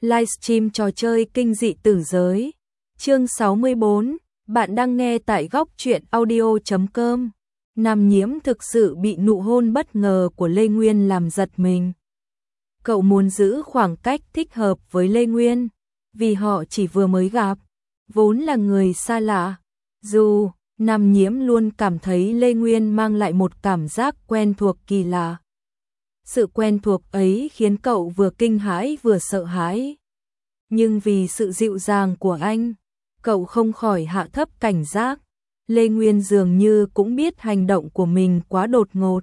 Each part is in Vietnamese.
livestream trò chơi kinh dị tử giới. Chương 64, bạn đang nghe tại góc truyện audio.com. Nam Nhiễm thực sự bị nụ hôn bất ngờ của Lê Nguyên làm giật mình. Cậu muốn giữ khoảng cách thích hợp với Lê Nguyên, vì họ chỉ vừa mới gặp, vốn là người xa lạ. Dù Nam Nhiễm luôn cảm thấy Lê Nguyên mang lại một cảm giác quen thuộc kỳ lạ. Sự quen thuộc ấy khiến cậu vừa kinh hãi vừa sợ hãi. Nhưng vì sự dịu dàng của anh, cậu không khỏi hạ thấp cảnh giác. Lê Nguyên dường như cũng biết hành động của mình quá đột ngột.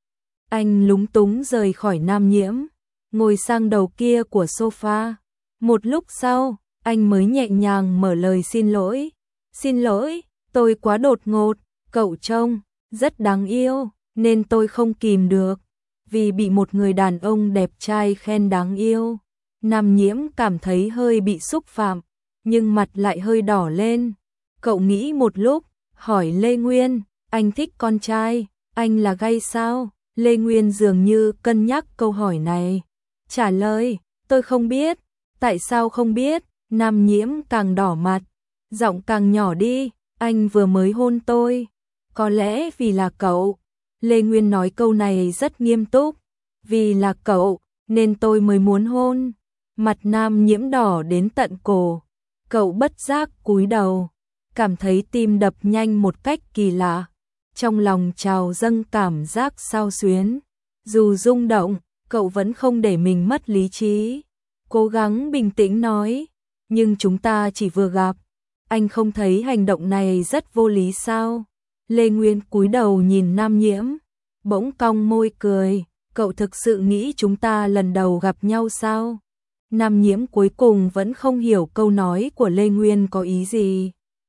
Anh lúng túng rời khỏi Nam Nhiễm, ngồi sang đầu kia của sofa. Một lúc sau, anh mới nhẹ nhàng mở lời xin lỗi. Xin lỗi, tôi quá đột ngột, cậu trông rất đáng yêu, nên tôi không kìm được. Vì bị một người đàn ông đẹp trai khen đáng yêu, Nam Nhiễm cảm thấy hơi bị xúc phạm, nhưng mặt lại hơi đỏ lên. Cậu nghĩ một lúc, hỏi Lê Nguyên, anh thích con trai, anh là gay sao? Lê Nguyên dường như cân nhắc câu hỏi này. Trả lời, tôi không biết. Tại sao không biết? Nam Nhiễm càng đỏ mặt, giọng càng nhỏ đi, anh vừa mới hôn tôi. Có lẽ vì là cậu. Lê Nguyên nói câu này rất nghiêm túc. Vì là cậu, nên tôi mới muốn hôn. Mặt Nam Nhiễm đỏ đến tận cổ. Cậu bất giác cúi đầu, cảm thấy tim đập nhanh một cách kỳ lạ. Trong lòng trào dâng cảm giác xao xuyến. Dù rung động, cậu vẫn không để mình mất lý trí. Cố gắng bình tĩnh nói, nhưng chúng ta chỉ vừa gặp. Anh không thấy hành động này rất vô lý sao? Lê Nguyên cúi đầu nhìn Nam Nhiễm, bỗng cong môi cười. Cậu thực sự nghĩ chúng ta lần đầu gặp nhau sao? Nam Nhiễm cuối cùng vẫn không hiểu câu nói của Lê Nguyên có ý gì.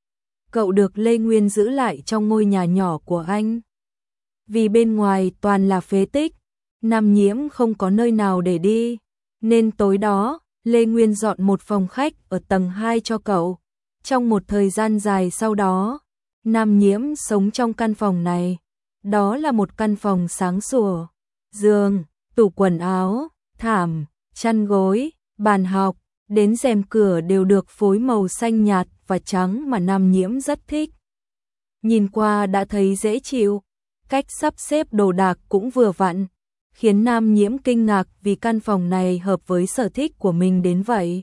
Cậu được Lê Nguyên giữ lại trong ngôi nhà nhỏ của anh. Vì bên ngoài toàn là phế tích, Nam Nhiễm không có nơi nào để đi, nên tối đó, Lê Nguyên dọn một phòng khách ở tầng 2 cho cậu. Trong một thời gian dài sau đó, Nam Nhiễm sống trong căn phòng này. Đó là một căn phòng sáng sủa. Giường, tủ quần áo, thảm, chăn gối, bàn học, đến rèm cửa đều được phối màu xanh nhạt và trắng mà Nam Nhiễm rất thích. Nhìn qua đã thấy dễ chịu, cách sắp xếp đồ đạc cũng vừa vặn, khiến Nam Nhiễm kinh ngạc vì căn phòng này hợp với sở thích của mình đến vậy.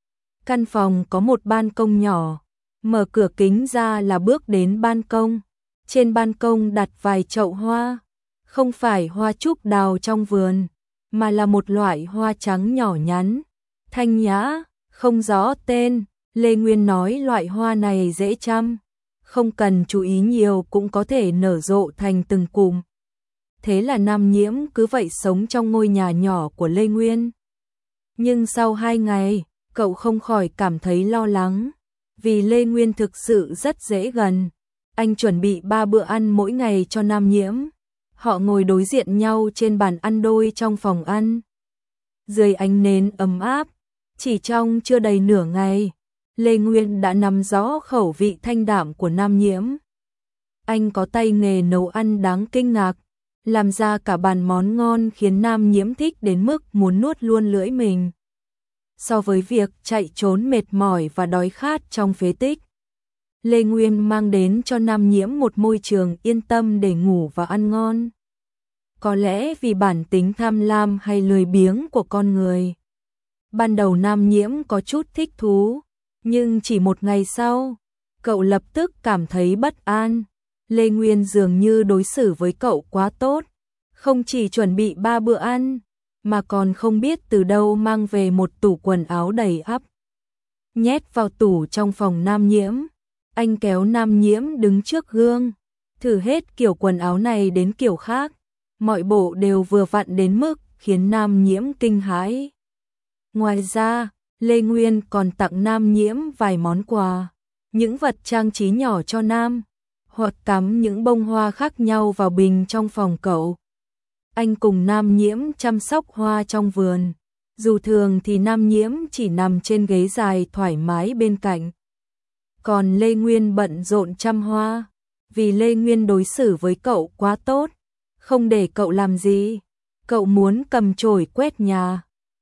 Căn phòng có một ban công nhỏ, mở cửa kính ra là bước đến ban công. Trên ban công đặt vài chậu hoa, không phải hoa trúc đào trong vườn, mà là một loại hoa trắng nhỏ nhắn, thanh nhã, không rõ tên. Lê Nguyên nói loại hoa này dễ chăm, không cần chú ý nhiều cũng có thể nở rộ thành từng cụm. Thế là Nam Nhiễm cứ vậy sống trong ngôi nhà nhỏ của Lê Nguyên. Nhưng sau 2 ngày, cậu không khỏi cảm thấy lo lắng, vì Lê Nguyên thực sự rất dễ gần. Anh chuẩn bị 3 bữa ăn mỗi ngày cho Nam Nhiễm. Họ ngồi đối diện nhau trên bàn ăn đôi trong phòng ăn. Dưới ánh nến ấm áp, chỉ trong chưa đầy nửa ngày, Lê Nguyên đã nắm rõ khẩu vị thanh đạm của Nam Nhiễm. Anh có tay nghề nấu ăn đáng kinh ngạc, làm ra cả bàn món ngon khiến Nam Nhiễm thích đến mức muốn nuốt luôn lưỡi mình. So với việc chạy trốn mệt mỏi và đói khát trong phế tích, Lê Nguyên mang đến cho Nam Nhiễm một môi trường yên tâm để ngủ và ăn ngon. Có lẽ vì bản tính tham lam hay lười biếng của con người. Ban đầu Nam Nhiễm có chút thích thú, nhưng chỉ một ngày sau, cậu lập tức cảm thấy bất an. Lê Nguyên dường như đối xử với cậu quá tốt, không chỉ chuẩn bị 3 bữa ăn, mà còn không biết từ đâu mang về một tủ quần áo đầy ắp. Nhét vào tủ trong phòng Nam Nhiễm. Anh kéo Nam Nhiễm đứng trước gương, thử hết kiểu quần áo này đến kiểu khác. Mọi bộ đều vừa vặn đến mức khiến Nam Nhiễm kinh hãi. Ngoài ra, Lê Nguyên còn tặng Nam Nhiễm vài món quà, những vật trang trí nhỏ cho Nam, hoặc cắm những bông hoa khác nhau vào bình trong phòng cậu. Anh cùng Nam Nhiễm chăm sóc hoa trong vườn. Dù thường thì Nam Nhiễm chỉ nằm trên ghế dài thoải mái bên cạnh. Còn Lê Nguyên bận rộn chăm hoa, vì Lê Nguyên đối xử với cậu quá tốt, không để cậu làm gì. Cậu muốn cầm chổi quét nhà,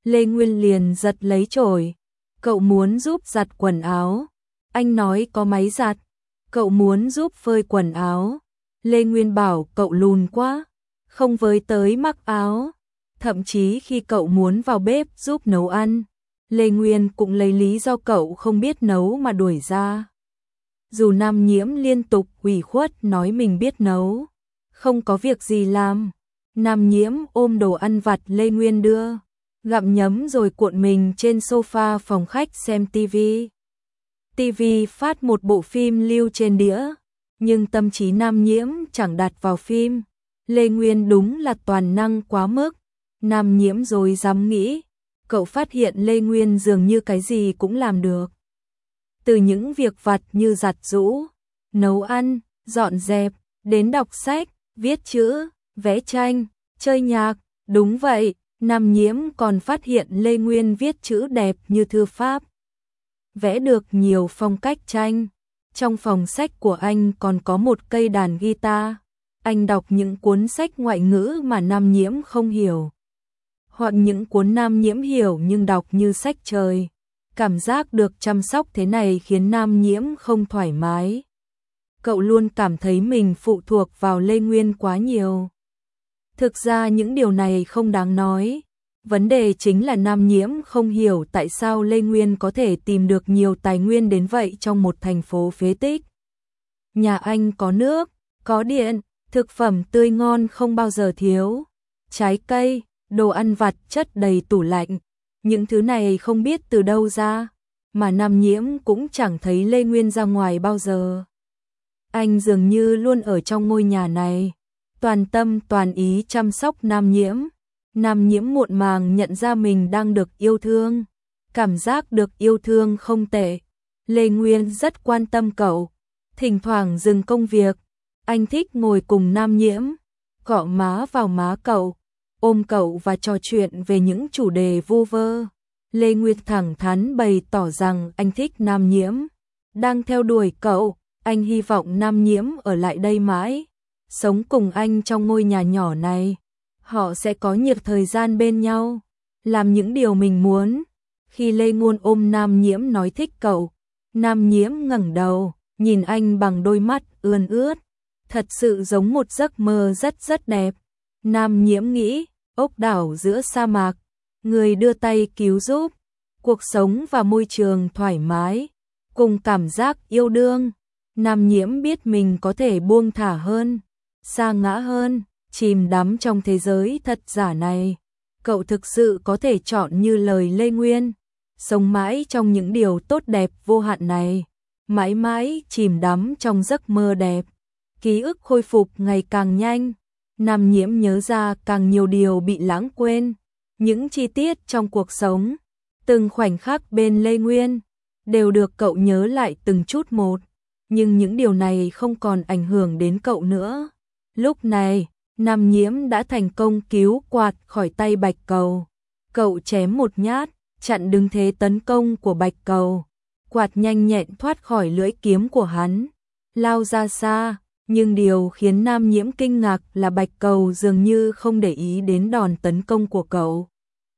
Lê Nguyên liền giật lấy chổi. Cậu muốn giúp giặt quần áo. Anh nói có máy giặt. Cậu muốn giúp phơi quần áo. Lê Nguyên bảo cậu lùn quá, không với tới mặc áo. Thậm chí khi cậu muốn vào bếp giúp nấu ăn, Lê Nguyên cũng lấy lý do cậu không biết nấu mà đuổi ra. Dù Nam Nhiễm liên tục ủy khuất nói mình biết nấu, không có việc gì làm, Nam Nhiễm ôm đồ ăn vặt Lê Nguyên đưa, gặm nhấm rồi cuộn mình trên sofa phòng khách xem tivi. Tivi phát một bộ phim lưu trên đĩa, nhưng tâm trí Nam Nhiễm chẳng đặt vào phim. Lê Nguyên đúng là toàn năng quá mức. Nam Nhiễm rồi dám nghĩ, cậu phát hiện Lê Nguyên dường như cái gì cũng làm được. Từ những việc vặt như giặt giũ, nấu ăn, dọn dẹp, đến đọc sách, viết chữ, vẽ tranh, chơi nhạc. Đúng vậy, Nam Nhiễm còn phát hiện Lê Nguyên viết chữ đẹp như thư pháp, vẽ được nhiều phong cách tranh. Trong phòng sách của anh còn có một cây đàn guitar. Anh đọc những cuốn sách ngoại ngữ mà Nam Nhiễm không hiểu, hoặc những cuốn Nam Nhiễm hiểu nhưng đọc như sách trời. Cảm giác được chăm sóc thế này khiến Nam Nhiễm không thoải mái. Cậu luôn cảm thấy mình phụ thuộc vào Lê Nguyên quá nhiều. Thực ra những điều này không đáng nói. Vấn đề chính là Nam Nhiễm không hiểu tại sao Lê Nguyên có thể tìm được nhiều tài nguyên đến vậy trong một thành phố phế tích. Nhà anh có nước, có điện, thực phẩm tươi ngon không bao giờ thiếu. Trái cây, đồ ăn vặt chất đầy tủ lạnh. Những thứ này không biết từ đâu ra, mà Nam Nhiễm cũng chẳng thấy Lê Nguyên ra ngoài bao giờ. Anh dường như luôn ở trong ngôi nhà này, toàn tâm toàn ý chăm sóc Nam Nhiễm. Nam Nhiễm muộn màng nhận ra mình đang được yêu thương. Cảm giác được yêu thương không tệ. Lê Nguyên rất quan tâm cậu. Thỉnh thoảng dừng công việc, anh thích ngồi cùng Nam Nhiễm, cọ má vào má cậu, ôm cậu và trò chuyện về những chủ đề vu vơ. Lê Nguyên thẳng thắn bày tỏ rằng anh thích Nam Nhiễm, đang theo đuổi cậu. Anh hy vọng Nam Nhiễm ở lại đây mãi, sống cùng anh trong ngôi nhà nhỏ này. Họ sẽ có nhiều thời gian bên nhau, làm những điều mình muốn. Khi Lê Nguyên ôm Nam Nhiễm nói thích cậu, Nam Nhiễm ngẩng đầu, nhìn anh bằng đôi mắt ươn ướt. Thật sự giống một giấc mơ rất đẹp. Nam Nhiễm nghĩ, ốc đảo giữa sa mạc, người đưa tay cứu giúp, cuộc sống và môi trường thoải mái, cùng cảm giác yêu đương. Nam Nhiễm biết mình có thể buông thả hơn, sa ngã hơn, chìm đắm trong thế giới thật giả này. Cậu thực sự có thể chọn như lời Lê Nguyên, sống mãi trong những điều tốt đẹp vô hạn này, mãi mãi chìm đắm trong giấc mơ đẹp. Ký ức khôi phục ngày càng nhanh, Nam Nhiễm nhớ ra càng nhiều điều bị lãng quên, những chi tiết trong cuộc sống, từng khoảnh khắc bên Lê Nguyên đều được cậu nhớ lại từng chút một, nhưng những điều này không còn ảnh hưởng đến cậu nữa. Lúc này, Nam Nhiễm đã thành công cứu quạt khỏi tay Bạch Cầu. Cậu chém một nhát, chặn đứng thế tấn công của Bạch Cầu. Quạt nhanh nhẹn thoát khỏi lưỡi kiếm của hắn, lao ra xa. Nhưng điều khiến Nam Nhiễm kinh ngạc là Bạch Cầu dường như không để ý đến đòn tấn công của cậu.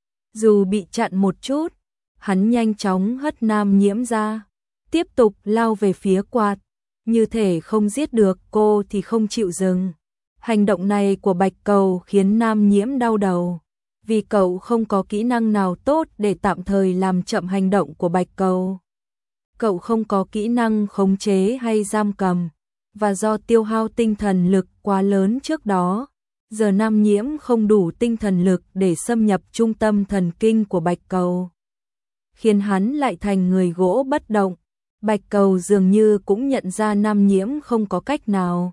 Dù bị chặn một chút, hắn nhanh chóng hất Nam Nhiễm ra, tiếp tục lao về phía quạt, như thể không giết được cô thì không chịu dừng. Hành động này của Bạch Cầu khiến Nam Nhiễm đau đầu, vì cậu không có kỹ năng nào tốt để tạm thời làm chậm hành động của Bạch Cầu. Cậu không có kỹ năng khống chế hay giam cầm, và do tiêu hao tinh thần lực quá lớn trước đó, giờ Nam Nhiễm không đủ tinh thần lực để xâm nhập trung tâm thần kinh của Bạch Cầu, khiến hắn lại thành người gỗ bất động. Bạch Cầu dường như cũng nhận ra Nam Nhiễm không có cách nào.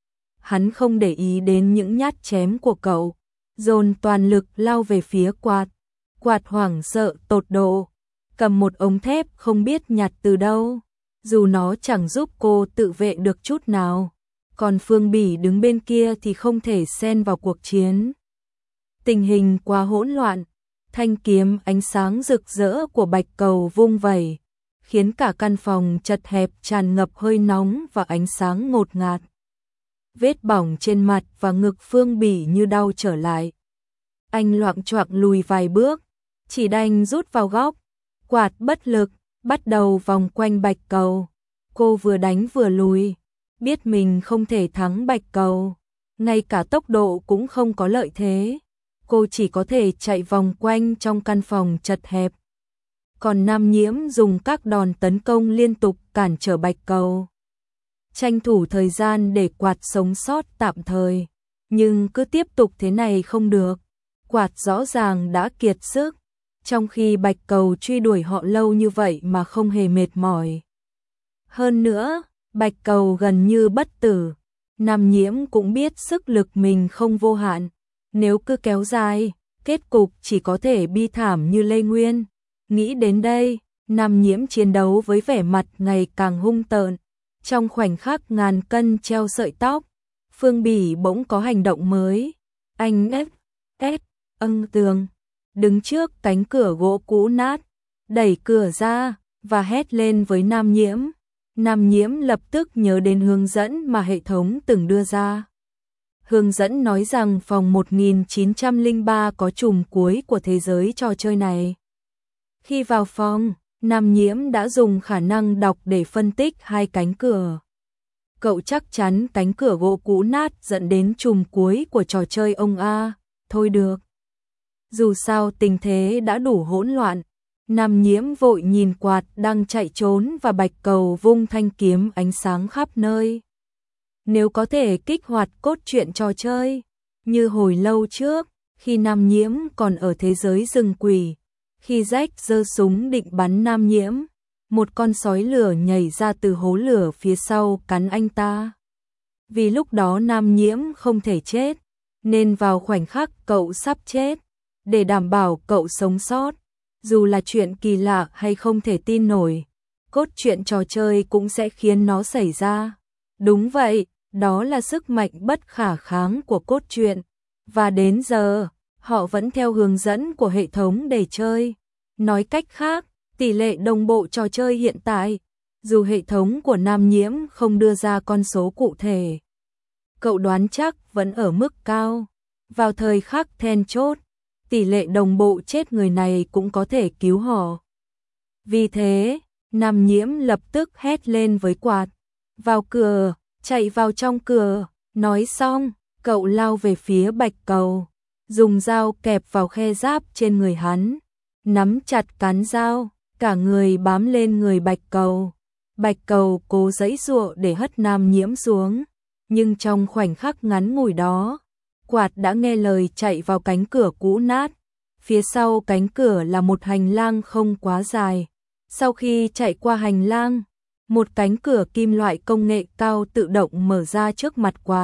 Hắn không để ý đến những nhát chém của cậu, dồn toàn lực lao về phía quạt. Quạt hoảng sợ tột độ, cầm một ống thép không biết nhặt từ đâu, dù nó chẳng giúp cô tự vệ được chút nào. Còn Phương Bỉ đứng bên kia thì không thể xen vào cuộc chiến. Tình hình quá hỗn loạn, thanh kiếm ánh sáng rực rỡ của Bạch Cầu vung vẩy, khiến cả căn phòng chật hẹp tràn ngập hơi nóng và ánh sáng ngột ngạt. Vết bỏng trên mặt và ngực Phương Bỉ như đau trở lại. Anh loạng choạng lùi vài bước, chỉ đành rút vào góc. Quạt bất lực, bắt đầu vòng quanh bạch cầu. Cô vừa đánh vừa lùi, biết mình không thể thắng bạch cầu, ngay cả tốc độ cũng không có lợi thế. Cô chỉ có thể chạy vòng quanh trong căn phòng chật hẹp. Còn Nam Nhiễm dùng các đòn tấn công liên tục cản trở bạch cầu, tranh thủ thời gian để quạt sống sót tạm thời. Nhưng cứ tiếp tục thế này không được. Quạt rõ ràng đã kiệt sức, trong khi bạch cầu truy đuổi họ lâu như vậy mà không hề mệt mỏi. Hơn nữa, bạch cầu gần như bất tử. Nam Nhiễm cũng biết sức lực mình không vô hạn. Nếu cứ kéo dài, kết cục chỉ có thể bi thảm như Lê Nguyên. Nghĩ đến đây, Nam Nhiễm chiến đấu với vẻ mặt ngày càng hung tợn. Trong khoảnh khắc ngàn cân treo sợi tóc, Phương Bỉ bỗng có hành động mới. Anh ép tường, đứng trước cánh cửa gỗ cũ nát, đẩy cửa ra và hét lên với Nam Nhiễm. Nam Nhiễm lập tức nhớ đến hướng dẫn mà hệ thống từng đưa ra. Hướng dẫn nói rằng phòng 1903 có chùm cuối của thế giới trò chơi này. Khi vào phòng, Nam Nhiễm đã dùng khả năng đọc để phân tích hai cánh cửa. Cậu chắc chắn cánh cửa gỗ cũ nát dẫn đến chùm cuối của trò chơi ông A. Thôi được. Dù sao tình thế đã đủ hỗn loạn, Nam Nhiễm vội nhìn quạt đang chạy trốn và bạch cầu vung thanh kiếm ánh sáng khắp nơi. Nếu có thể kích hoạt cốt truyện trò chơi, như hồi lâu trước, khi Nam Nhiễm còn ở thế giới rừng quỷ, khi Jack giơ súng định bắn Nam Nhiễm, một con sói lửa nhảy ra từ hố lửa phía sau cắn anh ta. Vì lúc đó Nam Nhiễm không thể chết, nên vào khoảnh khắc cậu sắp chết, để đảm bảo cậu sống sót, dù là chuyện kỳ lạ hay không thể tin nổi, cốt truyện trò chơi cũng sẽ khiến nó xảy ra. Đúng vậy, đó là sức mạnh bất khả kháng của cốt truyện, và đến giờ, họ vẫn theo hướng dẫn của hệ thống để chơi. Nói cách khác, tỷ lệ đồng bộ trò chơi hiện tại, dù hệ thống của Nam Nhiễm không đưa ra con số cụ thể, cậu đoán chắc vẫn ở mức cao. Vào thời khắc then chốt, tỷ lệ đồng bộ chết người này cũng có thể cứu họ. Vì thế, Nam Nhiễm lập tức hét lên với quạt. Vào cửa, chạy vào trong cửa. Nói xong, cậu lao về phía bạch cầu, dùng dao kẹp vào khe giáp trên người hắn, nắm chặt cán dao, cả người bám lên người bạch cầu. Bạch cầu cố giãy giụa để hất Nam Nhiễm xuống, nhưng trong khoảnh khắc ngắn ngủi đó, quạt đã nghe lời chạy vào cánh cửa cũ nát. Phía sau cánh cửa là một hành lang không quá dài. Sau khi chạy qua hành lang, một cánh cửa kim loại công nghệ cao tự động mở ra trước mặt quạt,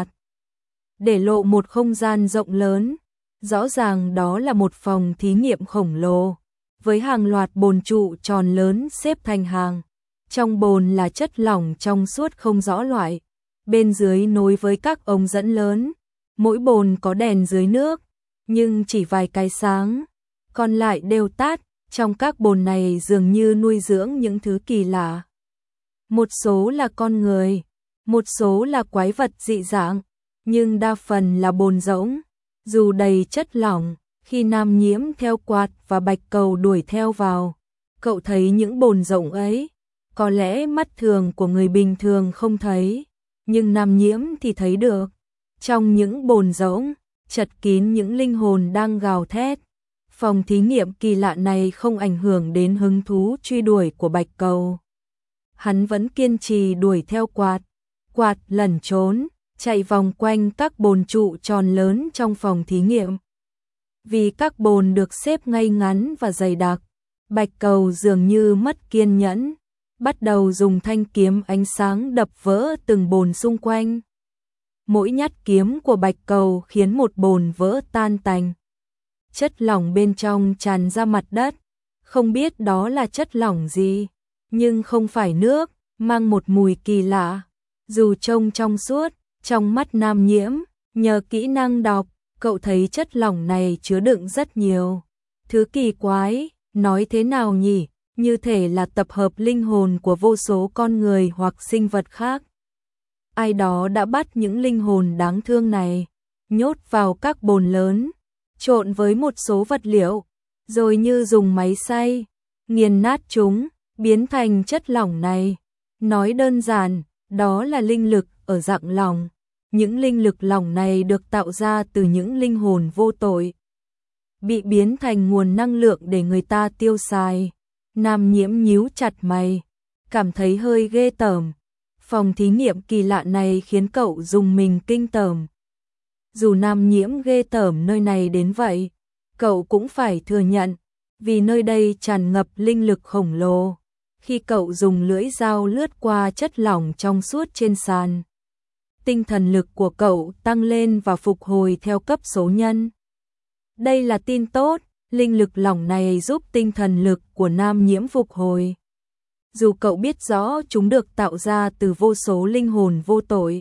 để lộ một không gian rộng lớn. Rõ ràng đó là một phòng thí nghiệm khổng lồ, với hàng loạt bồn trụ tròn lớn xếp thành hàng. Trong bồn là chất lỏng trong suốt không rõ loại, bên dưới nối với các ống dẫn lớn. Mỗi bồn có đèn dưới nước, nhưng chỉ vài cái sáng, còn lại đều tắt. Trong các bồn này dường như nuôi dưỡng những thứ kỳ lạ. Một số là con người, một số là quái vật dị dạng, nhưng đa phần là bồn rỗng. Dù đầy chất lỏng, khi Nam Nhiễm theo quạt và bạch cầu đuổi theo vào, cậu thấy những bồn rỗng ấy. Có lẽ mắt thường của người bình thường không thấy, nhưng Nam Nhiễm thì thấy được. Trong những bồn rỗng, chật kín những linh hồn đang gào thét. Phòng thí nghiệm kỳ lạ này không ảnh hưởng đến hứng thú truy đuổi của bạch cầu. Hắn vẫn kiên trì đuổi theo quạt. Quạt lẩn trốn, chạy vòng quanh các bồn trụ tròn lớn trong phòng thí nghiệm. Vì các bồn được xếp ngay ngắn và dày đặc, bạch cầu dường như mất kiên nhẫn, bắt đầu dùng thanh kiếm ánh sáng đập vỡ từng bồn xung quanh. Mỗi nhát kiếm của bạch cầu khiến một bồn vỡ tan tành. Chất lỏng bên trong tràn ra mặt đất, không biết đó là chất lỏng gì, nhưng không phải nước, mang một mùi kỳ lạ. Dù trông trong suốt, trong mắt Nam Nhiễm, nhờ kỹ năng đọc, cậu thấy chất lỏng này chứa đựng rất nhiều thứ kỳ quái. Nói thế nào nhỉ, như thể là tập hợp linh hồn của vô số con người hoặc sinh vật khác. Ai đó đã bắt những linh hồn đáng thương này, nhốt vào các bồn lớn, trộn với một số vật liệu, rồi như dùng máy xay, nghiền nát chúng, biến thành chất lỏng này. Nói đơn giản, đó là linh lực ở dạng lỏng. Những linh lực lỏng này được tạo ra từ những linh hồn vô tội, bị biến thành nguồn năng lượng để người ta tiêu xài. Nam Nhiễm nhíu chặt mày, cảm thấy hơi ghê tởm. Phòng thí nghiệm kỳ lạ này khiến cậu rùng mình kinh tởm. Dù Nam Nhiễm ghê tởm nơi này đến vậy, cậu cũng phải thừa nhận, vì nơi đây tràn ngập linh lực khổng lồ. Khi cậu dùng lưỡi dao lướt qua chất lỏng trong suốt trên sàn, tinh thần lực của cậu tăng lên và phục hồi theo cấp số nhân. Đây là tin tốt, linh lực lỏng này giúp tinh thần lực của Nam Nhiễm phục hồi. Dù cậu biết rõ chúng được tạo ra từ vô số linh hồn vô tội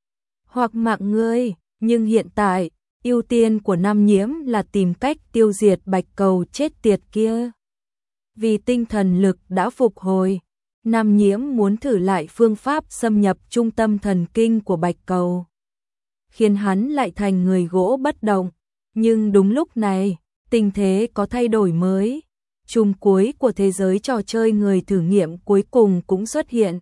hoặc mạng người, nhưng hiện tại, ưu tiên của Nam Nhiễm là tìm cách tiêu diệt bạch cầu chết tiệt kia. Vì tinh thần lực đã phục hồi, Nam Nhiễm muốn thử lại phương pháp xâm nhập trung tâm thần kinh của bạch cầu, khiến hắn lại thành người gỗ bất động. Nhưng đúng lúc này, tình thế có thay đổi mới. Chùm cuối của thế giới trò chơi người thử nghiệm cuối cùng cũng xuất hiện.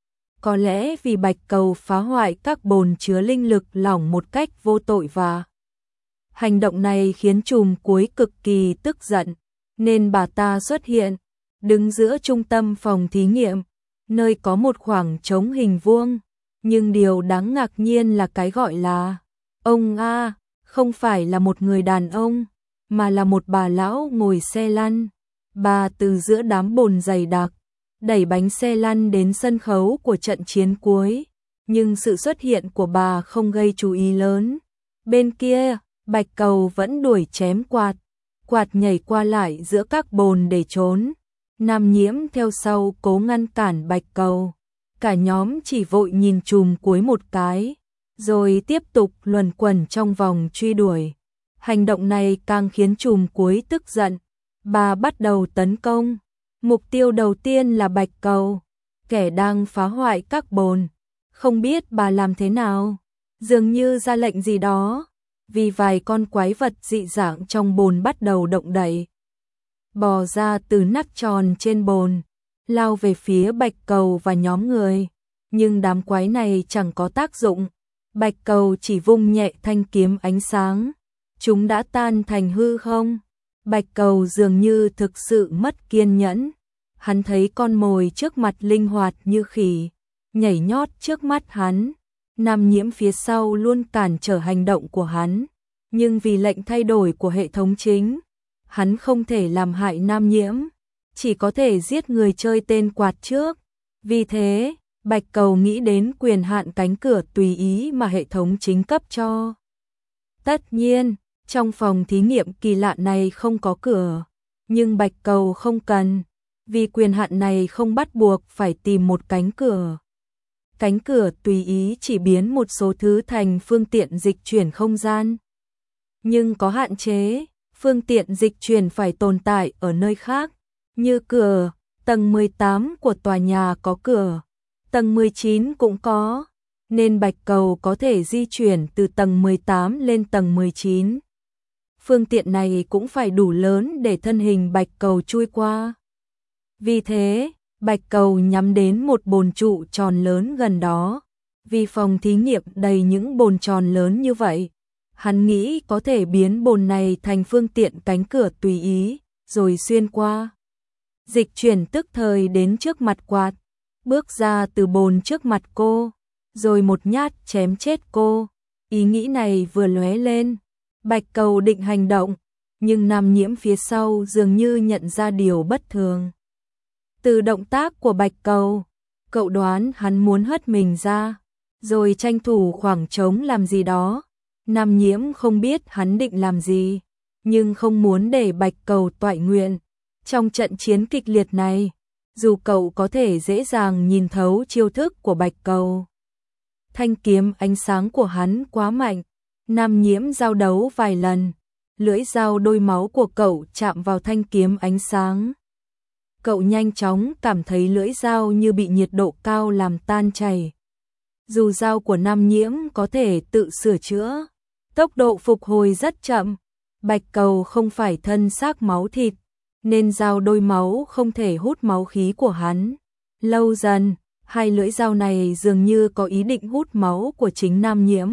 Có lẽ vì bạch cầu phá hoại các bồn chứa linh lực lỏng một cách vô tội và hành động này khiến chùm cuối cực kỳ tức giận, nên bà ta xuất hiện, đứng giữa trung tâm phòng thí nghiệm, nơi có một khoảng trống hình vuông. Nhưng điều đáng ngạc nhiên là cái gọi là ông A không phải là một người đàn ông, mà là một bà lão ngồi xe lăn. Bà từ giữa đám bồn dày đặc, đẩy bánh xe lăn đến sân khấu của trận chiến cuối. Nhưng sự xuất hiện của bà không gây chú ý lớn. Bên kia, bạch cầu vẫn đuổi chém quạt nhảy qua lại giữa các bồn để trốn. Nam Nhiễm theo sau cố ngăn cản bạch cầu. Cả nhóm chỉ vội nhìn chùm cuối một cái, rồi tiếp tục luẩn quẩn trong vòng truy đuổi. Hành động này càng khiến chùm cuối tức giận. Bà bắt đầu tấn công. Mục tiêu đầu tiên là bạch cầu, kẻ đang phá hoại các bồn. Không biết bà làm thế nào, dường như ra lệnh gì đó, vì vài con quái vật dị dạng trong bồn bắt đầu động đậy, bò ra từ nắp tròn trên bồn, lao về phía bạch cầu và nhóm người. Nhưng đám quái này chẳng có tác dụng. Bạch cầu chỉ vung nhẹ thanh kiếm ánh sáng, chúng đã tan thành hư không. Bạch cầu dường như thực sự mất kiên nhẫn. Hắn thấy con mồi trước mặt linh hoạt như khỉ, nhảy nhót trước mắt hắn. Nam Nhiễm phía sau luôn cản trở hành động của hắn, nhưng vì lệnh thay đổi của hệ thống chính, hắn không thể làm hại Nam Nhiễm, chỉ có thể giết người chơi tên quạt trước. Vì thế, bạch cầu nghĩ đến quyền hạn cánh cửa tùy ý mà hệ thống chính cấp cho. Tất nhiên, trong phòng thí nghiệm kỳ lạ này không có cửa, nhưng bạch cầu không cần, vì quyền hạn này không bắt buộc phải tìm một cánh cửa. Cánh cửa tùy ý chỉ biến một số thứ thành phương tiện dịch chuyển không gian. Nhưng có hạn chế, phương tiện dịch chuyển phải tồn tại ở nơi khác, như cửa. Tầng 18 của tòa nhà có cửa, tầng 19 cũng có, nên bạch cầu có thể di chuyển từ tầng 18 lên tầng 19. Phương tiện này cũng phải đủ lớn để thân hình bạch cầu chui qua. Vì thế, bạch cầu nhắm đến một bồn trụ tròn lớn gần đó. Vì phòng thí nghiệm đầy những bồn tròn lớn như vậy, hắn nghĩ có thể biến bồn này thành phương tiện cánh cửa tùy ý, rồi xuyên qua. Dịch chuyển tức thời đến trước mặt quạt, bước ra từ bồn trước mặt cô, rồi một nhát chém chết cô. Ý nghĩ này vừa lóe lên, bạch cầu định hành động, nhưng Nam Nhiễm phía sau dường như nhận ra điều bất thường. Từ động tác của bạch cầu, cậu đoán hắn muốn hất mình ra, rồi tranh thủ khoảng trống làm gì đó. Nam Nhiễm không biết hắn định làm gì, nhưng không muốn để bạch cầu toại nguyện. Trong trận chiến kịch liệt này, dù cậu có thể dễ dàng nhìn thấu chiêu thức của bạch cầu, thanh kiếm ánh sáng của hắn quá mạnh. Nam Nhiễm giao đấu vài lần, lưỡi dao đôi máu của cậu chạm vào thanh kiếm ánh sáng. Cậu nhanh chóng cảm thấy lưỡi dao như bị nhiệt độ cao làm tan chảy. Dù dao của Nam Nhiễm có thể tự sửa chữa, tốc độ phục hồi rất chậm. Bạch cầu không phải thân xác máu thịt, nên dao đôi máu không thể hút máu khí của hắn. Lâu dần, hai lưỡi dao này dường như có ý định hút máu của chính Nam Nhiễm.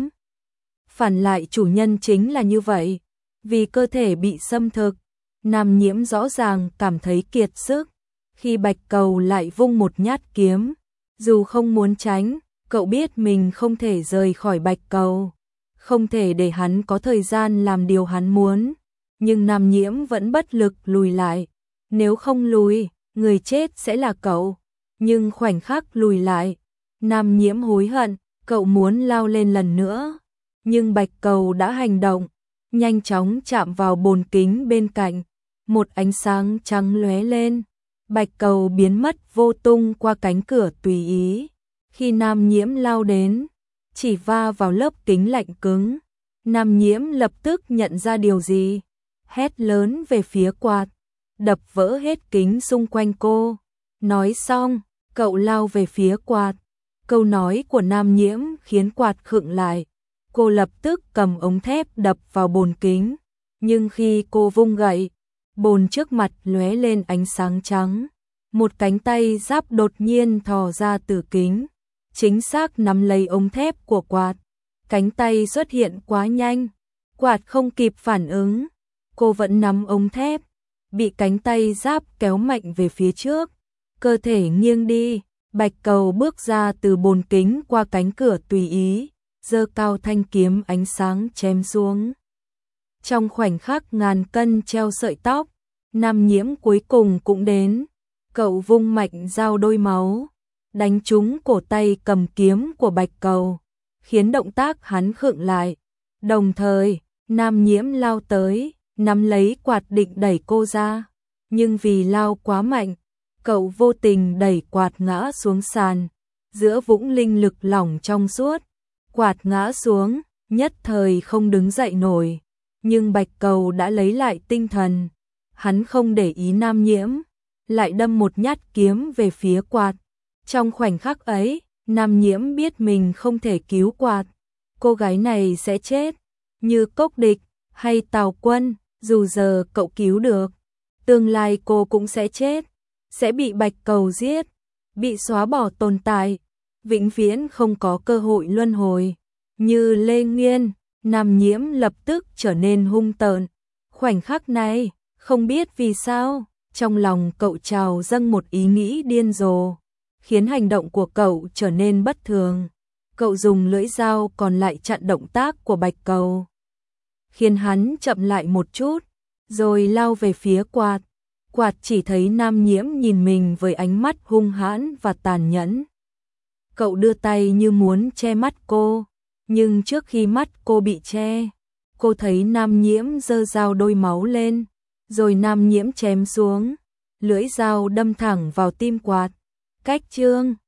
Phản lại chủ nhân chính là như vậy, vì cơ thể bị xâm thực, Nam Nhiễm rõ ràng cảm thấy kiệt sức. Khi Bạch Cầu lại vung một nhát kiếm, dù không muốn tránh, cậu biết mình không thể rời khỏi Bạch Cầu, không thể để hắn có thời gian làm điều hắn muốn, nhưng Nam Nhiễm vẫn bất lực lùi lại. Nếu không lùi, người chết sẽ là cậu. Nhưng khoảnh khắc lùi lại, Nam Nhiễm hối hận, cậu muốn lao lên lần nữa, nhưng Bạch Cầu đã hành động, nhanh chóng chạm vào bồn kính bên cạnh, một ánh sáng trắng lóe lên, Bạch Cầu biến mất vô tung qua cánh cửa tùy ý. Khi Nam Nhiễm lao đến, chỉ va vào lớp kính lạnh cứng, Nam Nhiễm lập tức nhận ra điều gì, hét lớn về phía quạt, đập vỡ hết kính xung quanh cô. Nói xong, cậu lao về phía quạt. Câu nói của Nam Nhiễm khiến quạt khựng lại. Cô lập tức cầm ống thép đập vào bồn kính, nhưng khi cô vung gậy, bồn trước mặt lóe lên ánh sáng trắng. Một cánh tay giáp đột nhiên thò ra từ kính, chính xác nắm lấy ống thép của quạt. Cánh tay xuất hiện quá nhanh, quạt không kịp phản ứng. Cô vẫn nắm ống thép, bị cánh tay giáp kéo mạnh về phía trước, cơ thể nghiêng đi. Bạch Cầu bước ra từ bồn kính qua cánh cửa tùy ý, giơ cao thanh kiếm ánh sáng chém xuống. Trong khoảnh khắc ngàn cân treo sợi tóc, Nam Nhiễm cuối cùng cũng đến. Cậu vung mạnh dao đôi máu, đánh trúng cổ tay cầm kiếm của Bạch Cầu, khiến động tác hắn khựng lại. Đồng thời, Nam Nhiễm lao tới, nắm lấy quạt định đẩy cô ra, nhưng vì lao quá mạnh, cậu vô tình đẩy quạt ngã xuống sàn, giữa vũng linh lực lỏng trong suốt. Quạt ngã xuống, nhất thời không đứng dậy nổi, nhưng Bạch Cầu đã lấy lại tinh thần. Hắn không để ý Nam Nhiễm, lại đâm một nhát kiếm về phía quạt. Trong khoảnh khắc ấy, Nam Nhiễm biết mình không thể cứu quạt. Cô gái này sẽ chết, như Cốc Địch hay Tào Quân, dù giờ cậu cứu được, tương lai cô cũng sẽ chết, sẽ bị Bạch Cầu giết, bị xóa bỏ tồn tại, vĩnh viễn không có cơ hội luân hồi. Như Lê Nguyên, Nam Nhiễm lập tức trở nên hung tợn. Khoảnh khắc này, không biết vì sao, trong lòng cậu trào dâng một ý nghĩ điên rồ, khiến hành động của cậu trở nên bất thường. Cậu dùng lưỡi dao còn lại chặn động tác của Bạch Cầu, khiến hắn chậm lại một chút, rồi lao về phía quạt. Quạt chỉ thấy Nam Nhiễm nhìn mình với ánh mắt hung hãn và tàn nhẫn. Cậu đưa tay như muốn che mắt cô, nhưng trước khi mắt cô bị che, cô thấy Nam Nhiễm giơ dao đôi máu lên, rồi Nam Nhiễm chém xuống, lưỡi dao đâm thẳng vào tim quạt. Cách chương